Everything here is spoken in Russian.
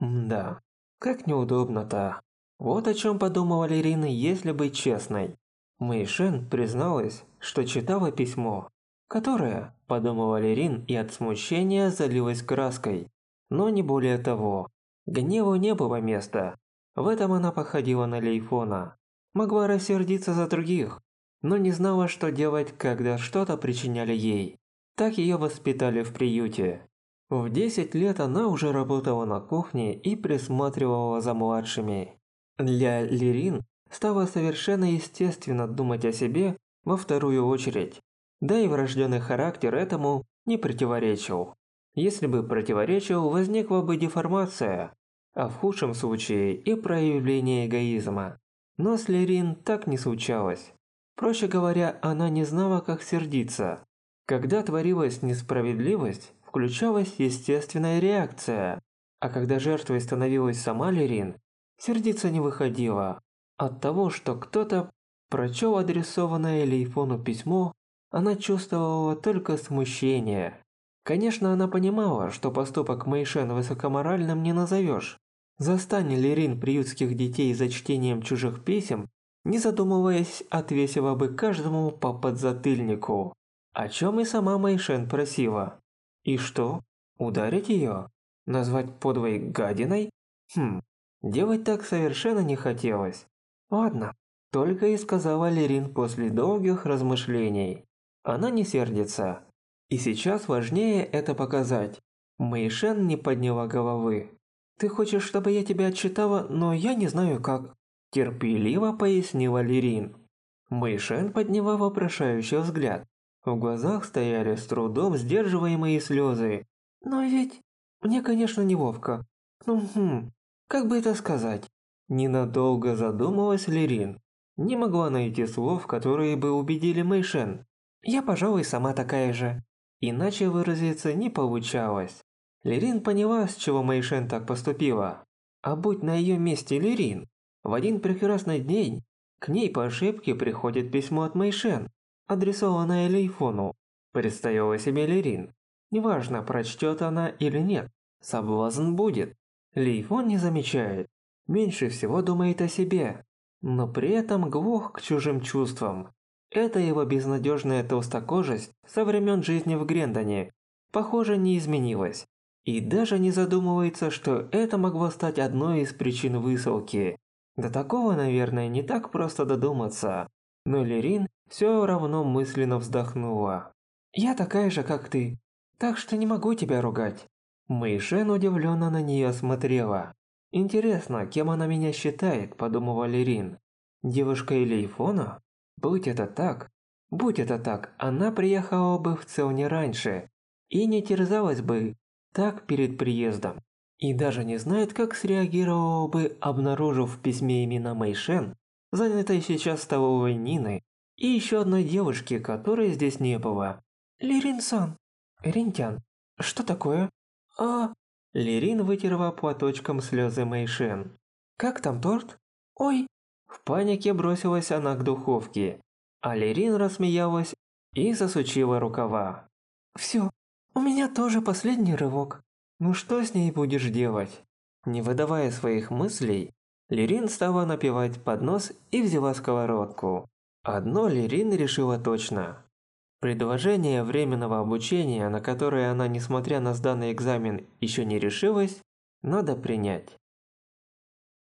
Да, как неудобно-то. Вот о чем подумала Ирина, если быть честной. Мэйшен призналась, что читала письмо, которое, подумала Лерин и от смущения залилась краской. Но не более того. Гневу не было места. В этом она походила на Лейфона. Могла рассердиться за других, но не знала, что делать, когда что-то причиняли ей. Так ее воспитали в приюте. В 10 лет она уже работала на кухне и присматривала за младшими. Для Лерин стало совершенно естественно думать о себе во вторую очередь. Да и врожденный характер этому не противоречил. Если бы противоречил, возникла бы деформация, а в худшем случае и проявление эгоизма. Но с Лерин так не случалось. Проще говоря, она не знала, как сердиться. Когда творилась несправедливость, включалась естественная реакция, а когда жертвой становилась сама Лерин, сердиться не выходило. От того, что кто-то прочел адресованное Лейфону письмо, она чувствовала только смущение. Конечно, она понимала, что поступок Мэйшен высокоморальным не назовешь. Застань Лерин приютских детей за чтением чужих писем, не задумываясь, отвесила бы каждому по подзатыльнику. О чем и сама Мэйшен просила. И что? Ударить ее? Назвать подлой гадиной? Делать так совершенно не хотелось. Ладно, только и сказала Лерин после долгих размышлений. Она не сердится. И сейчас важнее это показать. Мэйшен не подняла головы. «Ты хочешь, чтобы я тебя отчитала, но я не знаю как», – терпеливо пояснила Лерин. Мэйшен подняла вопрошающий взгляд. В глазах стояли с трудом сдерживаемые слезы. «Но ведь мне, конечно, неловко. Как бы это сказать?» Ненадолго задумалась Лерин. Не могла найти слов, которые бы убедили Мэйшен. «Я, пожалуй, сама такая же». Иначе выразиться не получалось. Лерин поняла, с чего Мэйшен так поступила. А будь на ее месте Лерин, в один прекрасный день к ней по ошибке приходит письмо от Мэйшен, адресованное Лейфону. Представила себе Лерин. Неважно, прочтет она или нет, соблазн будет. Лейфон не замечает, меньше всего думает о себе, но при этом глух к чужим чувствам. Это его безнадежная толстокожесть со времен жизни в Грендоне, похоже, не изменилась. И даже не задумывается, что это могло стать одной из причин высылки. До такого, наверное, не так просто додуматься. Но Лерин все равно мысленно вздохнула. «Я такая же, как ты, так что не могу тебя ругать». Мэйшен удивленно на нее смотрела. «Интересно, кем она меня считает?» – подумала Лерин. «Девушкой Лейфона? Будь это так, она приехала бы в Целне раньше и не терзалась бы так перед приездом. И даже не знает, как среагировала бы, обнаружив в письме имена Мэйшен, занятой сейчас столовой Нины, и еще одной девушки, которой здесь не было. «Лерин-сан». «Ринтян, что такое?» «А...» Лерин вытерла платочком слезы Мэйшен. «Как там торт?» «Ой!» В панике бросилась она к духовке, а Лерин рассмеялась и засучила рукава. «Все, у меня тоже последний рывок. Ну что с ней будешь делать?» Не выдавая своих мыслей, Лерин стала напевать под нос и взяла сковородку. Одно Лерин решила точно. Предложение временного обучения, на которое она, несмотря на сданный экзамен, еще не решилась, надо принять.